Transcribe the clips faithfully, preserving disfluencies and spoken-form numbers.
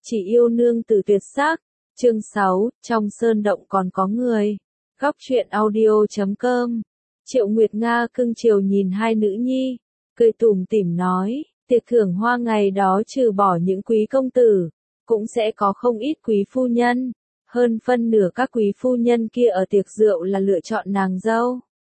Chỉ yêu nương tử tuyệt sắc. Chương sáu, trong sơn động còn có người. Góc truyện audio chấm com. Triệu Nguyệt Nga cưng chiều nhìn hai nữ nhi, cười tủm tỉm nói, tiệc thưởng hoa ngày đó trừ bỏ những quý công tử, cũng sẽ có không ít quý phu nhân. Hơn phân nửa các quý phu nhân kia ở tiệc rượu là lựa chọn nàng dâu.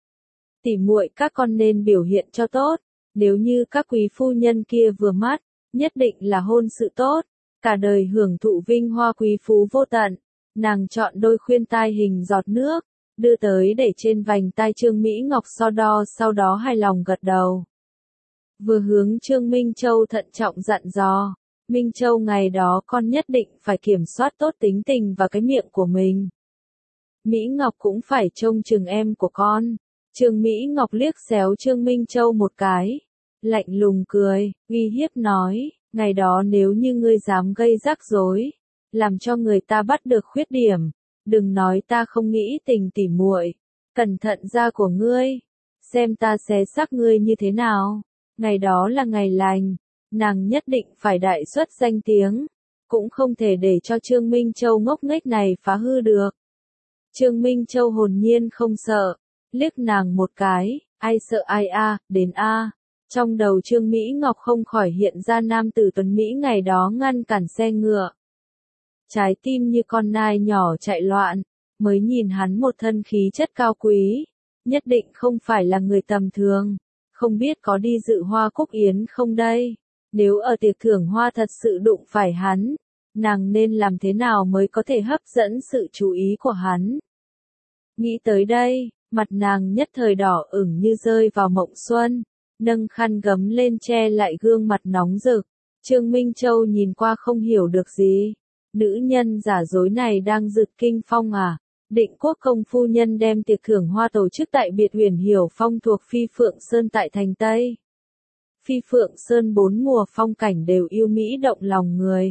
Tỉ muội các con nên biểu hiện cho tốt, nếu như các quý phu nhân kia vừa mắt, nhất định là hôn sự tốt, cả đời hưởng thụ vinh hoa quý phú vô tận. Nàng chọn đôi khuyên tai hình giọt nước, đưa tới để trên vành tai Trương Mỹ Ngọc so đo, sau đó hài lòng gật đầu. Vừa hướng Trương Minh Châu thận trọng dặn dò, Minh Châu ngày đó con nhất định phải kiểm soát tốt tính tình và cái miệng của mình. Mỹ Ngọc cũng phải trông chừng em của con. Trương Mỹ Ngọc liếc xéo Trương Minh Châu một cái, lạnh lùng cười, uy hiếp nói, ngày đó nếu như ngươi dám gây rắc rối, làm cho người ta bắt được khuyết điểm, đừng nói ta không nghĩ tình tỉ muội, cẩn thận da của ngươi, xem ta xé xác ngươi như thế nào. Ngày đó là ngày lành, nàng nhất định phải đại xuất danh tiếng, cũng không thể để cho Trương Minh Châu ngốc nghếch này phá hư được. Trương Minh Châu hồn nhiên không sợ, liếc nàng một cái, ai sợ ai a, à, đến a. À. Trong đầu Trương Mỹ Ngọc không khỏi hiện ra nam tử tuấn Mỹ ngày đó ngăn cản xe ngựa. Trái tim như con nai nhỏ chạy loạn, mới nhìn hắn một thân khí chất cao quý, nhất định không phải là người tầm thường, không biết có đi dự hoa cúc yến không đây, nếu ở tiệc thưởng hoa thật sự đụng phải hắn, nàng nên làm thế nào mới có thể hấp dẫn sự chú ý của hắn. Nghĩ tới đây, mặt nàng nhất thời đỏ ửng như rơi vào mộng xuân, nâng khăn gấm lên che lại gương mặt nóng rực. Trương Minh Châu nhìn qua không hiểu được gì. Nữ nhân giả dối này đang rực kinh phong à? Định Quốc công phu nhân đem tiệc thưởng hoa tổ chức tại biệt Huyền Hiểu Phong thuộc Phi Phượng Sơn tại thành Tây. Phi Phượng Sơn bốn mùa phong cảnh đều yêu mỹ động lòng người.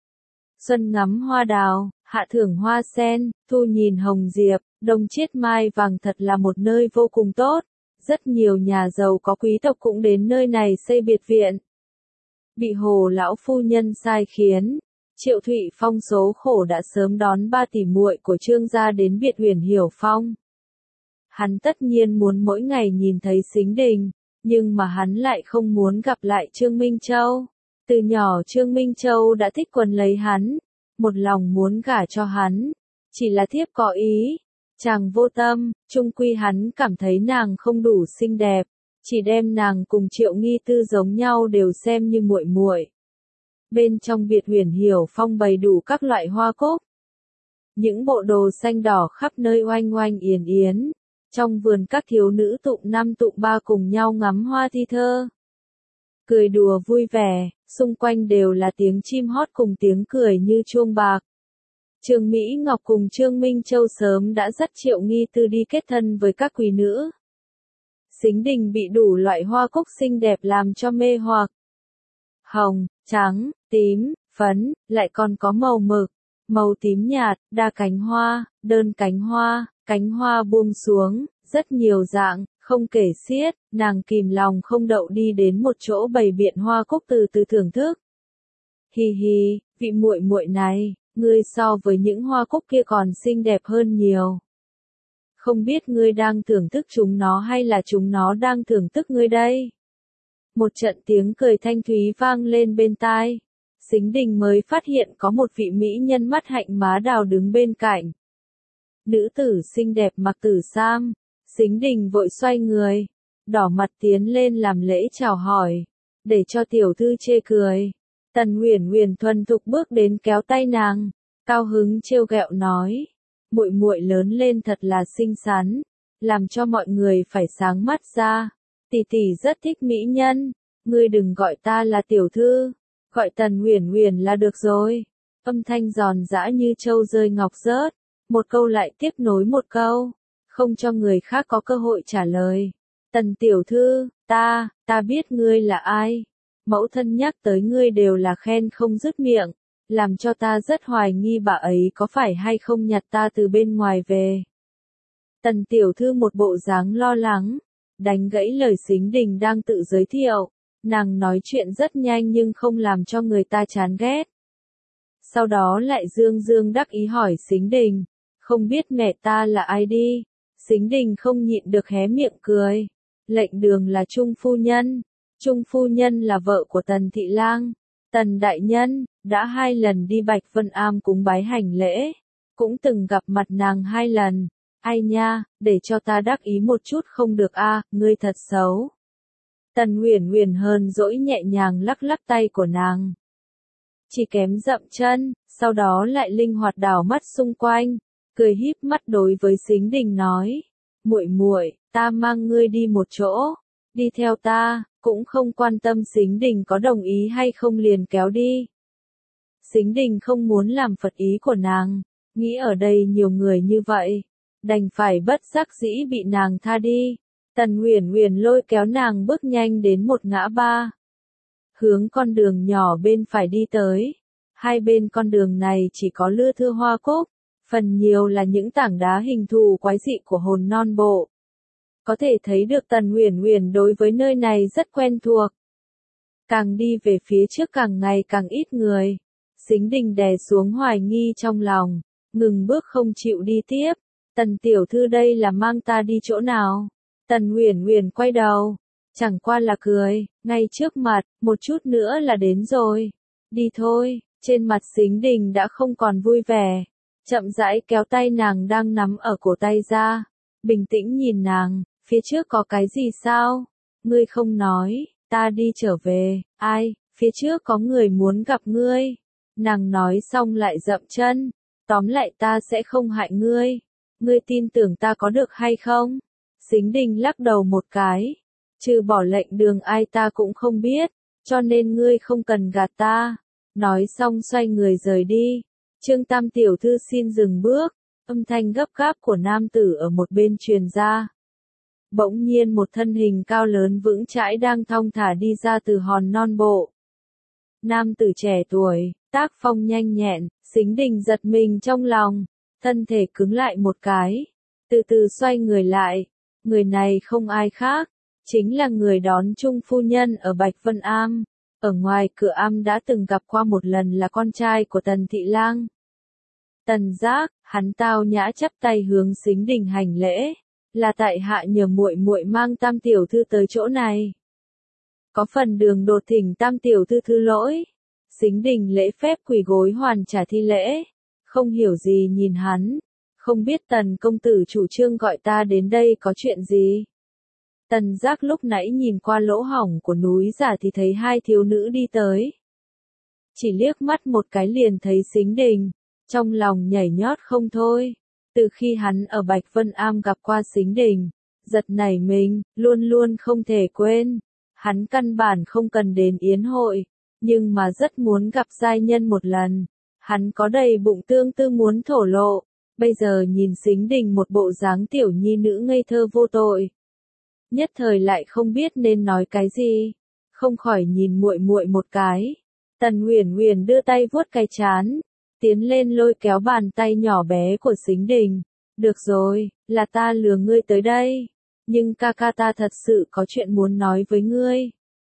Xuân ngắm hoa đào, hạ thưởng hoa sen, thu nhìn hồng diệp, đông chiết mai vàng, thật là một nơi vô cùng tốt. Rất nhiều nhà giàu có quý tộc cũng đến nơi này xây biệt viện. Bị Hồ lão phu nhân sai khiến, Triệu Thụy Phong số khổ đã sớm đón ba tỷ muội của Trương gia đến biệt Huyền Hiểu Phong. Hắn tất nhiên muốn mỗi ngày nhìn thấy Sính Đình, nhưng mà hắn lại không muốn gặp lại Trương Minh Châu. Từ nhỏ Trương Minh Châu đã thích quấn lấy hắn, một lòng muốn gả cho hắn, chỉ là thiếp có ý. Chàng vô tâm, chung quy hắn cảm thấy nàng không đủ xinh đẹp, chỉ đem nàng cùng Triệu Nghi Tư giống nhau đều xem như muội muội. Bên trong biệt Huyền Hiểu Phong bày đủ các loại hoa cúc. Những bộ đồ xanh đỏ khắp nơi oanh oanh yến yến, trong vườn các thiếu nữ tụng năm tụng ba cùng nhau ngắm hoa thi thơ. Cười đùa vui vẻ, xung quanh đều là tiếng chim hót cùng tiếng cười như chuông bạc. Trương Mỹ Ngọc cùng Trương Minh Châu sớm đã dắt Triệu Nghi Tư đi kết thân với các quý nữ. Sính Đình bị đủ loại hoa cúc xinh đẹp làm cho mê hoặc. Hồng, trắng, tím, phấn, lại còn có màu mực, màu tím nhạt, đa cánh hoa, đơn cánh hoa, cánh hoa buông xuống, rất nhiều dạng, không kể xiết. Nàng kìm lòng không đậu đi đến một chỗ bày biện hoa cúc từ từ thưởng thức. Hi hi, vị muội muội này, ngươi so với những hoa cúc kia còn xinh đẹp hơn nhiều. Không biết ngươi đang thưởng thức chúng nó hay là chúng nó đang thưởng thức ngươi đây? Một trận tiếng cười thanh thúy vang lên bên tai. Sính Đình mới phát hiện có một vị mỹ nhân mắt hạnh má đào đứng bên cạnh. Nữ tử xinh đẹp mặc tử sam. Sính Đình vội xoay người, đỏ mặt tiến lên làm lễ chào hỏi, để cho tiểu thư chê cười. Tần Uyển Uyển thuần thục bước đến kéo tay nàng, cao hứng trêu ghẹo nói, muội muội lớn lên thật là xinh xắn, làm cho mọi người phải sáng mắt ra. Tỷ tỷ rất thích mỹ nhân, ngươi đừng gọi ta là tiểu thư, gọi Tần Uyển Uyển là được rồi. Âm thanh giòn giã như châu rơi ngọc rớt, một câu lại tiếp nối một câu, không cho người khác có cơ hội trả lời. Tần tiểu thư, ta, ta biết ngươi là ai. Mẫu thân nhắc tới ngươi đều là khen không dứt miệng, làm cho ta rất hoài nghi bà ấy có phải hay không nhặt ta từ bên ngoài về. Tần tiểu thư một bộ dáng lo lắng, đánh gãy lời Sính Đình đang tự giới thiệu, nàng nói chuyện rất nhanh nhưng không làm cho người ta chán ghét. Sau đó lại dương dương đắc ý hỏi Sính Đình, không biết mẹ ta là ai đi? Sính Đình không nhịn được hé miệng cười. Lệnh Đường là Trung phu nhân. Trung phu nhân là vợ của Tần Thị Lang. Tần đại nhân, đã hai lần đi Bạch Vân Am cúng bái hành lễ. Cũng từng gặp mặt nàng hai lần. Ai nha, để cho ta đắc ý một chút không được a, à, ngươi thật xấu. Tần Uyển Uyển hờn dỗi nhẹ nhàng lắc lắc tay của nàng. Chỉ kém dậm chân, sau đó lại linh hoạt đảo mắt xung quanh, cười híp mắt đối với Sính Đình nói, muội muội, ta mang ngươi đi một chỗ, đi theo ta, cũng không quan tâm Sính Đình có đồng ý hay không liền kéo đi. Sính Đình không muốn làm phật ý của nàng, nghĩ ở đây nhiều người như vậy, đành phải bất đắc dĩ bị nàng tha đi. Tần Uyển Uyển lôi kéo nàng bước nhanh đến một ngã ba. Hướng con đường nhỏ bên phải đi tới. Hai bên con đường này chỉ có lưa thưa hoa cúc, phần nhiều là những tảng đá hình thù quái dị của hồn non bộ. Có thể thấy được Tần Uyển Uyển đối với nơi này rất quen thuộc. Càng đi về phía trước càng ngày càng ít người. Sính Đình đè xuống hoài nghi trong lòng, ngừng bước không chịu đi tiếp. Tần tiểu thư đây là mang ta đi chỗ nào? Tần Uyển Uyển quay đầu, chẳng qua là cười, ngay trước mặt, một chút nữa là đến rồi. Đi thôi, trên mặt Sính Đình đã không còn vui vẻ, chậm rãi kéo tay nàng đang nắm ở cổ tay ra, bình tĩnh nhìn nàng, phía trước có cái gì sao? Ngươi không nói, ta đi trở về, ai, phía trước có người muốn gặp ngươi. Nàng nói xong lại dậm chân, tóm lại ta sẽ không hại ngươi, ngươi tin tưởng ta có được hay không? Sính Đình lắc đầu một cái, trừ bỏ Lệnh Đường ai ta cũng không biết, cho nên ngươi không cần gạt ta. Nói xong xoay người rời đi. Trương Tam tiểu thư xin dừng bước, âm thanh gấp gáp của nam tử ở một bên truyền ra. Bỗng nhiên một thân hình cao lớn vững chãi đang thong thả đi ra từ hòn non bộ. Nam tử trẻ tuổi, tác phong nhanh nhẹn, Sính Đình giật mình trong lòng, thân thể cứng lại một cái, từ từ xoay người lại. Người này không ai khác, chính là người đón Trung phu nhân ở Bạch Vân Am. Ở ngoài cửa am đã từng gặp qua một lần là con trai của Tần Thị Lang. Tần Giác, hắn tao nhã chắp tay hướng Sính Đình hành lễ, là tại hạ nhờ muội muội mang Tam tiểu thư tới chỗ này. Có phần đường đột thỉnh Tam tiểu thư thứ lỗi. Sính Đình lễ phép quỳ gối hoàn trả thi lễ, không hiểu gì nhìn hắn, không biết Tần công tử chủ trương gọi ta đến đây có chuyện gì. Tần Giác lúc nãy nhìn qua lỗ hổng của núi giả thì thấy hai thiếu nữ đi tới. Chỉ liếc mắt một cái liền thấy Sính Đình, trong lòng nhảy nhót không thôi. Từ khi hắn ở Bạch Vân Am gặp qua Sính Đình, giật nảy mình, luôn luôn không thể quên. Hắn căn bản không cần đến yến hội, nhưng mà rất muốn gặp giai nhân một lần. Hắn có đầy bụng tương tư muốn thổ lộ, bây giờ nhìn Sính Đình một bộ dáng tiểu nhi nữ ngây thơ vô tội. Nhất thời lại không biết nên nói cái gì, không khỏi nhìn muội muội một cái. Tần Uyển Uyển đưa tay vuốt cái trán, tiến lên lôi kéo bàn tay nhỏ bé của Sính Đình. Được rồi, là ta lừa ngươi tới đây, nhưng ca ca ta thật sự có chuyện muốn nói với ngươi.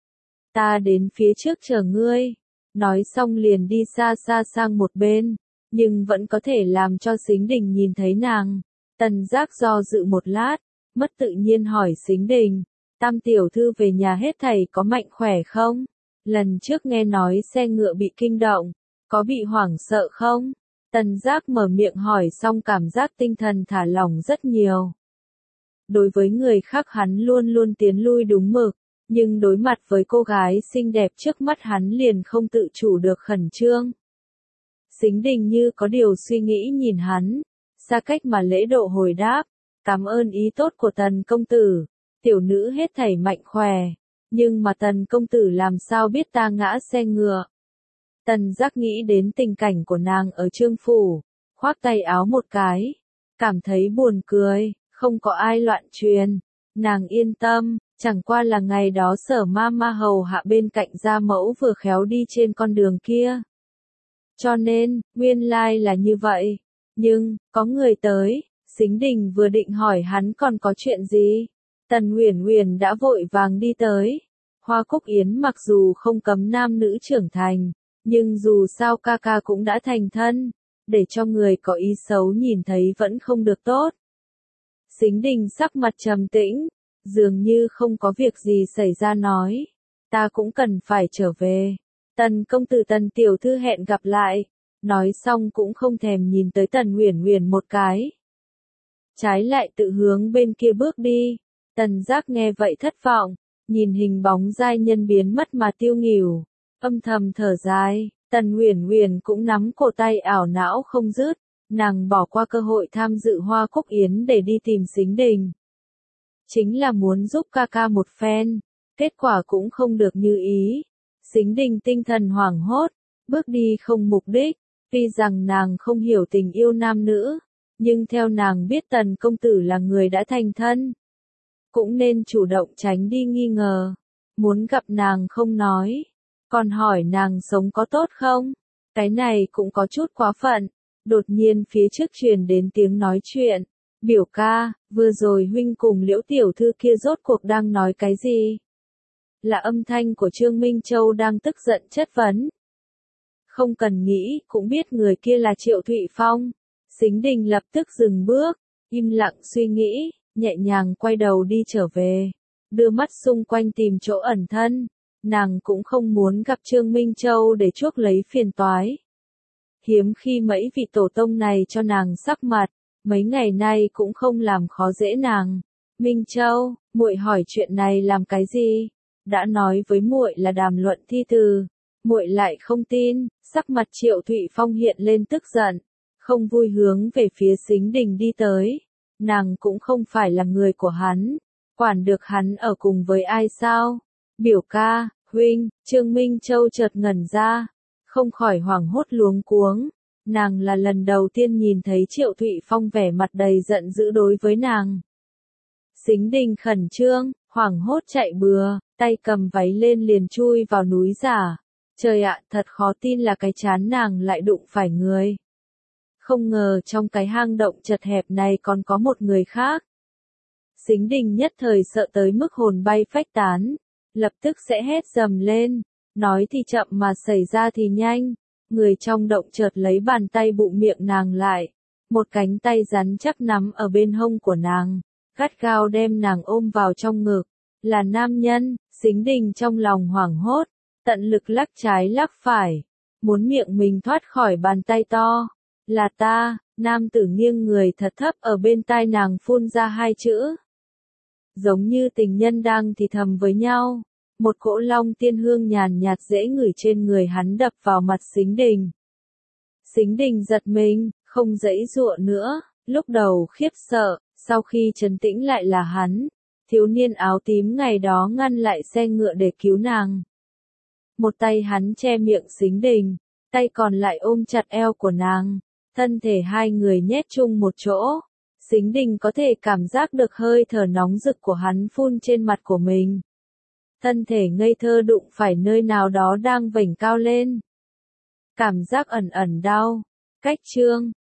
Ta đến phía trước chờ ngươi. Nói xong liền đi xa xa sang một bên, nhưng vẫn có thể làm cho Sính Đình nhìn thấy nàng. Tần Giác do dự một lát, mất tự nhiên hỏi Sính Đình, Tam tiểu thư về nhà hết thảy có mạnh khỏe không? Lần trước nghe nói xe ngựa bị kinh động, có bị hoảng sợ không? Tần Giác mở miệng hỏi xong cảm giác tinh thần thả lỏng rất nhiều. Đối với người khác hắn luôn luôn tiến lui đúng mực, nhưng đối mặt với cô gái xinh đẹp trước mắt hắn liền không tự chủ được khẩn trương. Sính Đình như có điều suy nghĩ nhìn hắn, xa cách mà lễ độ hồi đáp, cảm ơn ý tốt của Tần công tử, tiểu nữ hết thảy mạnh khỏe, nhưng mà Tần công tử làm sao biết ta ngã xe ngựa. Tần Giác nghĩ đến tình cảnh của nàng ở Trương phủ, khoác tay áo một cái, cảm thấy buồn cười, không có ai loạn truyền, nàng yên tâm, chẳng qua là ngày đó Sở ma ma hầu hạ bên cạnh gia mẫu vừa khéo đi trên con đường kia. Cho nên, nguyên lai là như vậy, nhưng, có người tới, Sính Đình vừa định hỏi hắn còn có chuyện gì, Tần Uyển Uyển đã vội vàng đi tới. Hoa Cúc Yến mặc dù không cấm nam nữ trưởng thành, Nhưng dù sao ca ca cũng đã thành thân, để cho người có ý xấu nhìn thấy vẫn không được tốt. Sính Đình sắc mặt trầm tĩnh, dường như không có việc gì xảy ra nói, ta cũng cần phải trở về. Tần công tử Tần tiểu thư hẹn gặp lại, nói xong cũng không thèm nhìn tới Tần Uyển Uyển một cái. Trái lại tự hướng bên kia bước đi. Tần Giác nghe vậy thất vọng, nhìn hình bóng giai nhân biến mất mà tiêu nghỉu, âm thầm thở dài. Tần Uyển Uyển cũng nắm cổ tay ảo não không dứt, nàng bỏ qua cơ hội tham dự Hoa Cúc Yến để đi tìm Sính Đình. Chính là muốn giúp ca ca một phen, kết quả cũng không được như ý. Sính Đình tinh thần hoảng hốt, bước đi không mục đích, tuy rằng nàng không hiểu tình yêu nam nữ, nhưng theo nàng biết Tần công tử là người đã thành thân, cũng nên chủ động tránh đi nghi ngờ. Muốn gặp nàng không nói, còn hỏi nàng sống có tốt không? Cái này cũng có chút quá phận. Đột nhiên phía trước truyền đến tiếng nói chuyện. Biểu ca, vừa rồi huynh cùng Liễu tiểu thư kia rốt cuộc đang nói cái gì? Là âm thanh của Trương Minh Châu đang tức giận chất vấn. Không cần nghĩ, cũng biết người kia là Triệu Thụy Phong. Sính Đình lập tức dừng bước, im lặng suy nghĩ, nhẹ nhàng quay đầu đi trở về, đưa mắt xung quanh tìm chỗ ẩn thân. Nàng cũng không muốn gặp Trương Minh Châu để chuốc lấy phiền toái. Hiếm khi mấy vị tổ tông này cho nàng sắc mặt, mấy ngày nay cũng không làm khó dễ nàng. Minh Châu, muội hỏi chuyện này làm cái gì? Đã nói với muội là đàm luận thi từ, muội lại không tin. Sắc mặt Triệu Thụy Phong hiện lên tức giận, không vui hướng về phía Sính Đình đi tới. Nàng cũng không phải là người của hắn, quản được hắn ở cùng với ai sao? Biểu ca, huynh, Trương Minh Châu chợt ngẩn ra, không khỏi hoảng hốt luống cuống. Nàng là lần đầu tiên nhìn thấy Triệu Thụy Phong vẻ mặt đầy giận dữ đối với nàng. Sính Đình khẩn trương, hoảng hốt chạy bừa, tay cầm váy lên liền chui vào núi giả. Trời ạ, thật khó tin là cái chán nàng lại đụng phải người. Không ngờ trong cái hang động chật hẹp này còn có một người khác. Sính Đình nhất thời sợ tới mức hồn bay phách tán, lập tức sẽ hét dầm lên, nói thì chậm mà xảy ra thì nhanh. Người trong động chợt lấy bàn tay bụng miệng nàng lại, một cánh tay rắn chắc nắm ở bên hông của nàng, gắt gao đem nàng ôm vào trong ngực. Là nam nhân. Sính Đình trong lòng hoảng hốt, tận lực lắc trái lắc phải, muốn miệng mình thoát khỏi bàn tay to. Là ta. Nam tử nghiêng người thật thấp ở bên tai nàng phun ra hai chữ. Giống như tình nhân đang thì thầm với nhau. Một cỗ long tiên hương nhàn nhạt dễ ngửi trên người hắn đập vào mặt Sính Đình. Sính Đình giật mình, không giãy giụa nữa, lúc đầu khiếp sợ, sau khi trấn tĩnh lại là hắn, thiếu niên áo tím ngày đó ngăn lại xe ngựa để cứu nàng. Một tay hắn che miệng Sính Đình, tay còn lại ôm chặt eo của nàng, thân thể hai người nhét chung một chỗ. Sính Đình có thể cảm giác được hơi thở nóng rực của hắn phun trên mặt của mình. Thân thể ngây thơ đụng phải nơi nào đó đang vểnh cao lên. Cảm giác ẩn ẩn đau. Cách chương